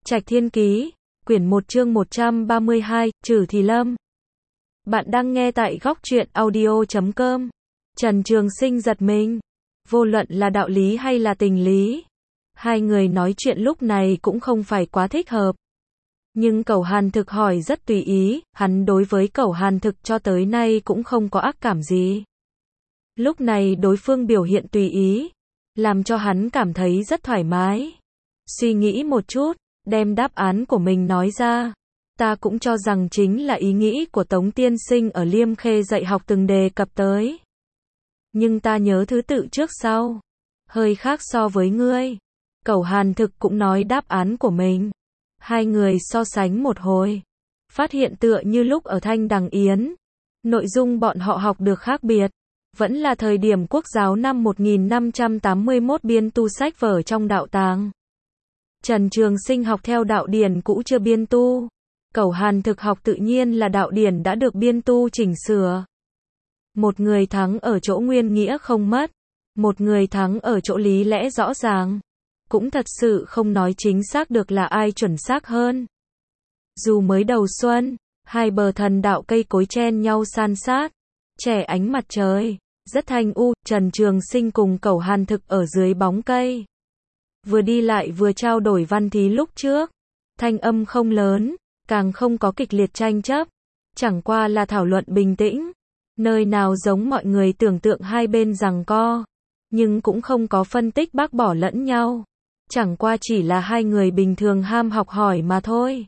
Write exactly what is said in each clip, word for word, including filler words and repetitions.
Trạch Thiên Ký, quyển một chương một trăm ba mươi hai, Trử Thì Lâm. Bạn đang nghe tại góc truyện audio chấm com. Trần Trường Sinh giật mình. Vô luận là đạo lý hay là tình lý, hai người nói chuyện lúc này cũng không phải quá thích hợp. Nhưng Cẩu Hàn Thực hỏi rất tùy ý, hắn đối với Cẩu Hàn Thực cho tới nay cũng không có ác cảm gì. Lúc này đối phương biểu hiện tùy ý, làm cho hắn cảm thấy rất thoải mái. Suy nghĩ một chút, đem đáp án của mình nói ra. Ta cũng cho rằng chính là ý nghĩ của Tống tiên sinh ở Liêm Khê dạy học từng đề cập tới. Nhưng ta nhớ thứ tự trước sau, hơi khác so với ngươi. Cẩu Hàn Thực cũng nói đáp án của mình. Hai người so sánh một hồi, phát hiện tựa như lúc ở Thanh Đằng Yến, nội dung bọn họ học được khác biệt. Vẫn là thời điểm quốc giáo năm một nghìn năm trăm tám mươi mốt biên tu sách vở trong đạo tàng. Trần Trường Sinh học theo đạo điển cũ chưa biên tu. Cẩu Hàn Thực học tự nhiên là đạo điển đã được biên tu chỉnh sửa. Một người thắng ở chỗ nguyên nghĩa không mất, một người thắng ở chỗ lý lẽ rõ ràng. Cũng thật sự không nói chính xác được là ai chuẩn xác hơn. Dù mới đầu xuân, hai bờ thần đạo cây cối chen nhau san sát, trẻ ánh mặt trời, rất thanh u, Trần Trường Sinh cùng Cẩu Hàn Thực ở dưới bóng cây. Vừa đi lại vừa trao đổi văn thí lúc trước. Thanh âm không lớn, càng không có kịch liệt tranh chấp. Chẳng qua là thảo luận bình tĩnh. Nơi nào giống mọi người tưởng tượng hai bên giằng co. Nhưng cũng không có phân tích bác bỏ lẫn nhau. Chẳng qua chỉ là hai người bình thường ham học hỏi mà thôi.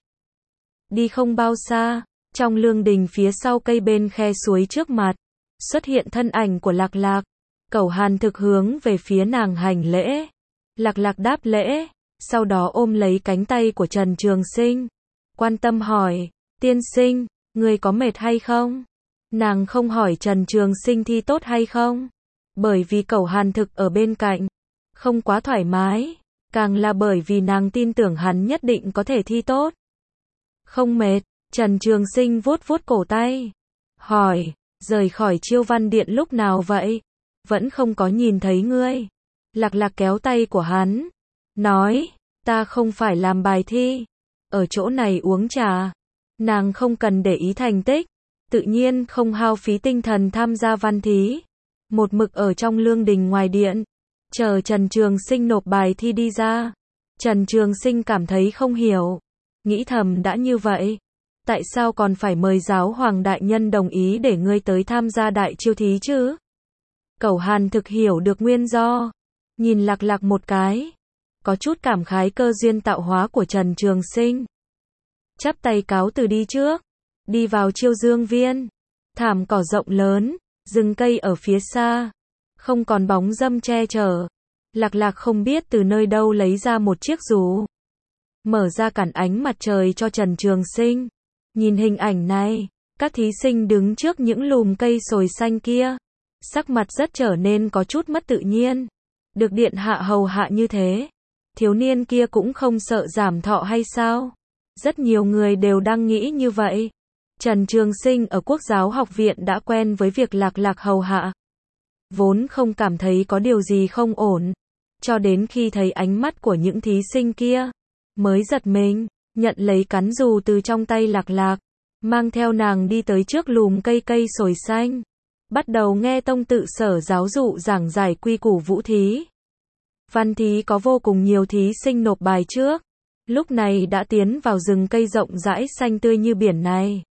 Đi không bao xa, trong lương đình phía sau cây bên khe suối trước mặt, xuất hiện thân ảnh của Lạc Lạc. Cẩu Hàn Thực hướng về phía nàng hành lễ. Lạc Lạc đáp lễ, sau đó ôm lấy cánh tay của Trần Trường Sinh. Quan tâm hỏi, tiên sinh, người có mệt hay không? Nàng không hỏi Trần Trường Sinh thi tốt hay không, bởi vì Cẩu Hàn Thực ở bên cạnh, không quá thoải mái, càng là bởi vì nàng tin tưởng hắn nhất định có thể thi tốt. Không mệt, Trần Trường Sinh vuốt vuốt cổ tay, hỏi, rời khỏi Chiêu Văn Điện lúc nào vậy? Vẫn không có nhìn thấy ngươi. Lạc Lạc kéo tay của hắn, nói, ta không phải làm bài thi, ở chỗ này uống trà. Nàng không cần để ý thành tích, tự nhiên không hao phí tinh thần tham gia văn thí. Một mực ở trong lương đình ngoài điện, chờ Trần Trường Sinh nộp bài thi đi ra. Trần Trường Sinh cảm thấy không hiểu, nghĩ thầm đã như vậy, tại sao còn phải mời giáo hoàng đại nhân đồng ý để ngươi tới tham gia đại chiêu thí chứ? Cẩu Hàn Thực hiểu được nguyên do, nhìn Lạc Lạc một cái, có chút cảm khái cơ duyên tạo hóa của Trần Trường Sinh. Chắp tay cáo từ đi trước, đi vào Chiêu Dương Viên. Thảm cỏ rộng lớn, rừng cây ở phía xa, không còn bóng râm che chở. Lạc Lạc không biết từ nơi đâu lấy ra một chiếc dù, mở ra cản ánh mặt trời cho Trần Trường Sinh. Nhìn hình ảnh này, các thí sinh đứng trước những lùm cây sồi xanh kia, sắc mặt rất trở nên có chút mất tự nhiên. Được điện hạ hầu hạ như thế, thiếu niên kia cũng không sợ giảm thọ hay sao? Rất nhiều người đều đang nghĩ như vậy. Trần Trường Sinh ở Quốc giáo học viện đã quen với việc Lạc Lạc hầu hạ, vốn không cảm thấy có điều gì không ổn, cho đến khi thấy ánh mắt của những thí sinh kia, mới giật mình, nhận lấy cán dù từ trong tay Lạc Lạc, mang theo nàng đi tới trước lùm cây cây sồi xanh, bắt đầu nghe tông tự sở giáo dụ giảng giải quy củ vũ thí. Văn thí có vô cùng nhiều thí sinh nộp bài trước, lúc này đã tiến vào rừng cây rộng rãi xanh tươi như biển này.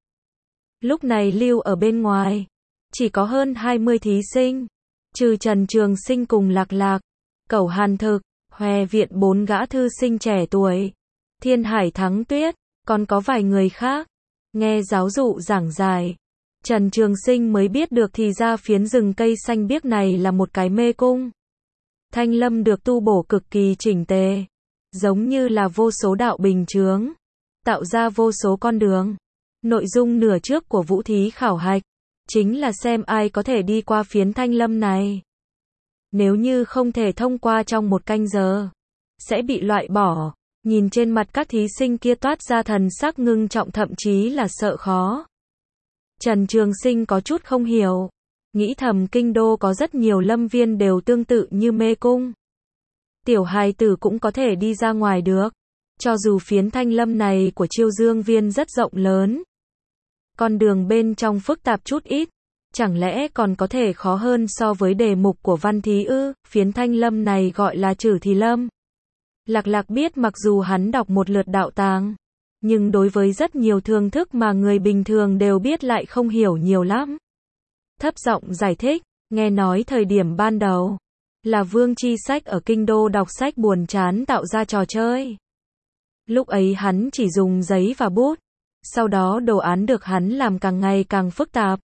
Lúc này lưu ở bên ngoài, chỉ có hơn hai mươi thí sinh, trừ Trần Trường Sinh cùng Lạc Lạc, Cẩu Hàn Thực, Hòe viện bốn gã thư sinh trẻ tuổi, Thiên Hải Thắng Tuyết, còn có vài người khác. Nghe giáo dụ giảng giải, Trần Trường Sinh mới biết được thì ra phiến rừng cây xanh biếc này là một cái mê cung. Thanh lâm được tu bổ cực kỳ chỉnh tề, giống như là vô số đạo bình chướng, tạo ra vô số con đường. Nội dung nửa trước của vũ thí khảo hạch, chính là xem ai có thể đi qua phiến thanh lâm này. Nếu như không thể thông qua trong một canh giờ, sẽ bị loại bỏ. Nhìn trên mặt các thí sinh kia toát ra thần sắc ngưng trọng, thậm chí là sợ khó. Trần Trường Sinh có chút không hiểu, nghĩ thầm kinh đô có rất nhiều lâm viên đều tương tự như mê cung. Tiểu hài tử cũng có thể đi ra ngoài được, Cho dù phiến Thanh Lâm này của Chiêu Dương Viên rất rộng lớn, con đường bên trong phức tạp chút ít, chẳng lẽ còn có thể khó hơn so với đề mục của văn thí ư? Phiến Thanh Lâm này gọi là Trử Thì Lâm. Lạc Lạc biết mặc dù hắn đọc một lượt đạo tàng, nhưng đối với rất nhiều thương thức mà người bình thường đều biết lại không hiểu nhiều lắm. Thấp giọng giải thích, nghe nói thời điểm ban đầu, là Vương Chi Sách ở kinh đô đọc sách buồn chán tạo ra trò chơi. Lúc ấy hắn chỉ dùng giấy và bút, sau đó đồ án được hắn làm càng ngày càng phức tạp.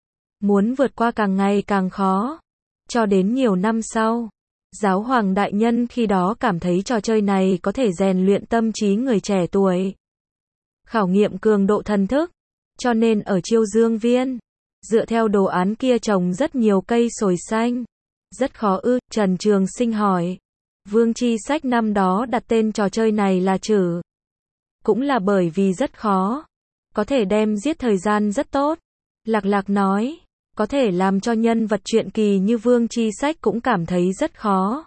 Muốn vượt qua càng ngày càng khó. Cho đến nhiều năm sau, Giáo hoàng đại nhân khi đó cảm thấy trò chơi này có thể rèn luyện tâm trí người trẻ tuổi, khảo nghiệm cường độ thần thức, cho nên ở Chiêu Dương Viên, dựa theo đồ án kia trồng rất nhiều cây sồi xanh. Rất khó ư? Trần Trường Sinh hỏi. Vương Chi Sách năm đó đặt tên trò chơi này là Trử, cũng là bởi vì rất khó, có thể đem giết thời gian rất tốt. Lạc Lạc nói, có thể làm cho nhân vật truyện kỳ như Vương Chi Sách cũng cảm thấy rất khó.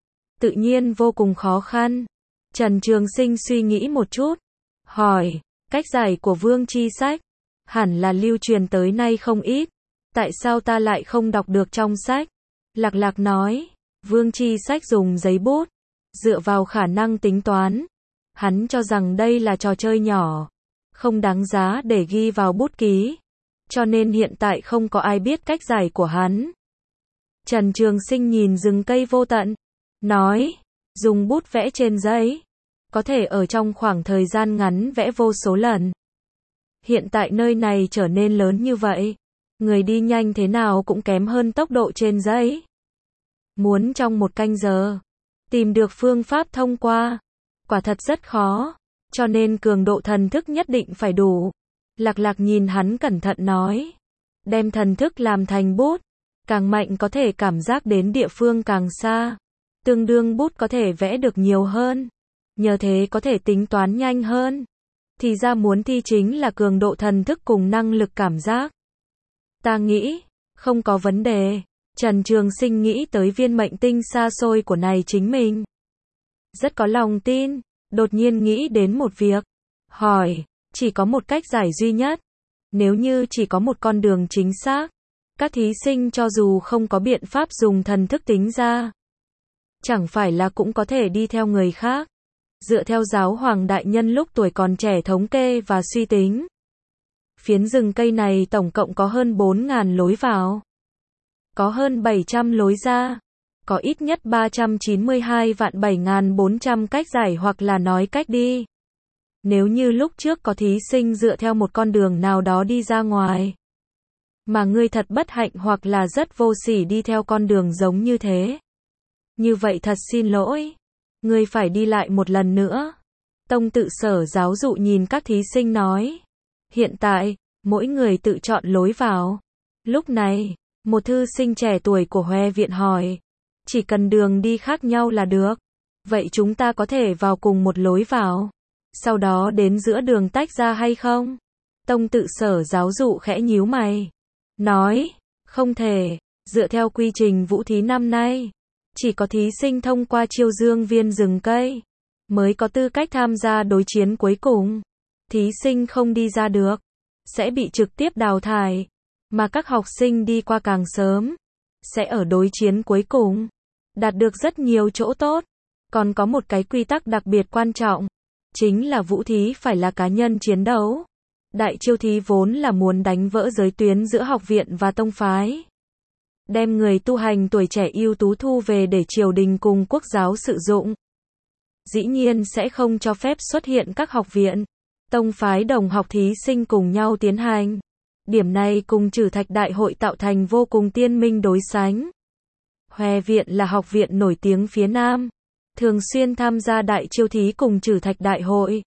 Tự nhiên vô cùng khó khăn. Trần Trường Sinh suy nghĩ một chút, hỏi, cách giải của Vương Chi Sách hẳn là lưu truyền tới nay không ít, tại sao ta lại không đọc được trong sách? Lạc Lạc nói, Vương Chi Sách dùng giấy bút, dựa vào khả năng tính toán, hắn cho rằng đây là trò chơi nhỏ, không đáng giá để ghi vào bút ký, cho nên hiện tại không có ai biết cách giải của hắn. Trần Trường Sinh nhìn rừng cây vô tận, nói, dùng bút vẽ trên giấy, có thể ở trong khoảng thời gian ngắn vẽ vô số lần. Hiện tại nơi này trở nên lớn như vậy, người đi nhanh thế nào cũng kém hơn tốc độ trên giấy. Muốn trong một canh giờ, tìm được phương pháp thông qua, quả thật rất khó, cho nên cường độ thần thức nhất định phải đủ. Lạc Lạc nhìn hắn cẩn thận nói, đem thần thức làm thành bút, càng mạnh có thể cảm giác đến địa phương càng xa, tương đương bút có thể vẽ được nhiều hơn, nhờ thế có thể tính toán nhanh hơn. Thì ra muốn thi chính là cường độ thần thức cùng năng lực cảm giác. Ta nghĩ, không có vấn đề. Trần Trường Sinh nghĩ tới viên mệnh tinh xa xôi của này chính mình, rất có lòng tin, đột nhiên nghĩ đến một việc, hỏi, chỉ có một cách giải duy nhất, nếu như chỉ có một con đường chính xác, các thí sinh cho dù không có biện pháp dùng thần thức tính ra, chẳng phải là cũng có thể đi theo người khác, dựa theo giáo hoàng đại nhân lúc tuổi còn trẻ thống kê và suy tính. Phiến rừng cây này tổng cộng có hơn bốn nghìn lối vào, có hơn bảy trăm lối ra, có ít nhất ba trăm chín mươi hai vạn bảy nghìn bốn trăm cách giải hoặc là nói cách đi. Nếu như lúc trước có thí sinh dựa theo một con đường nào đó đi ra ngoài, mà ngươi thật bất hạnh hoặc là rất vô sỉ đi theo con đường giống như thế, như vậy thật xin lỗi, ngươi phải đi lại một lần nữa. Tông tự sở giáo dụ nhìn các thí sinh nói, hiện tại, mỗi người tự chọn lối vào. Lúc này, một thư sinh trẻ tuổi của Hoè viện hỏi, chỉ cần đường đi khác nhau là được, vậy chúng ta có thể vào cùng một lối vào, sau đó đến giữa đường tách ra hay không? Tông tự sở giáo dụ khẽ nhíu mày, nói, không thể, dựa theo quy trình vũ thí năm nay, chỉ có thí sinh thông qua Chiêu Dương Viên rừng cây, mới có tư cách tham gia đối chiến cuối cùng. Thí sinh không đi ra được, sẽ bị trực tiếp đào thải, mà các học sinh đi qua càng sớm, sẽ ở đối chiến cuối cùng, đạt được rất nhiều chỗ tốt. Còn có một cái quy tắc đặc biệt quan trọng, chính là vũ thí phải là cá nhân chiến đấu. Đại chiêu thí vốn là muốn đánh vỡ giới tuyến giữa học viện và tông phái, đem người tu hành tuổi trẻ ưu tú thu về để triều đình cùng quốc giáo sử dụng. Dĩ nhiên sẽ không cho phép xuất hiện các học viện, tông phái đồng học thí sinh cùng nhau tiến hành. Điểm này cùng Trử Thạch Đại hội tạo thành vô cùng tiên minh đối sánh. Hoè viện là học viện nổi tiếng phía Nam, thường xuyên tham gia đại chiêu thí cùng Trử Thạch Đại hội.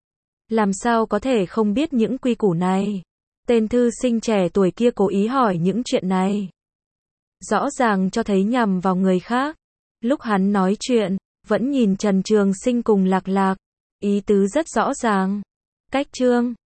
Làm sao có thể không biết những quy củ này? Tên thư sinh trẻ tuổi kia cố ý hỏi những chuyện này, rõ ràng cho thấy nhằm vào người khác. Lúc hắn nói chuyện, vẫn nhìn Trần Trường Sinh cùng Lạc Lạc, ý tứ rất rõ ràng. Cách chương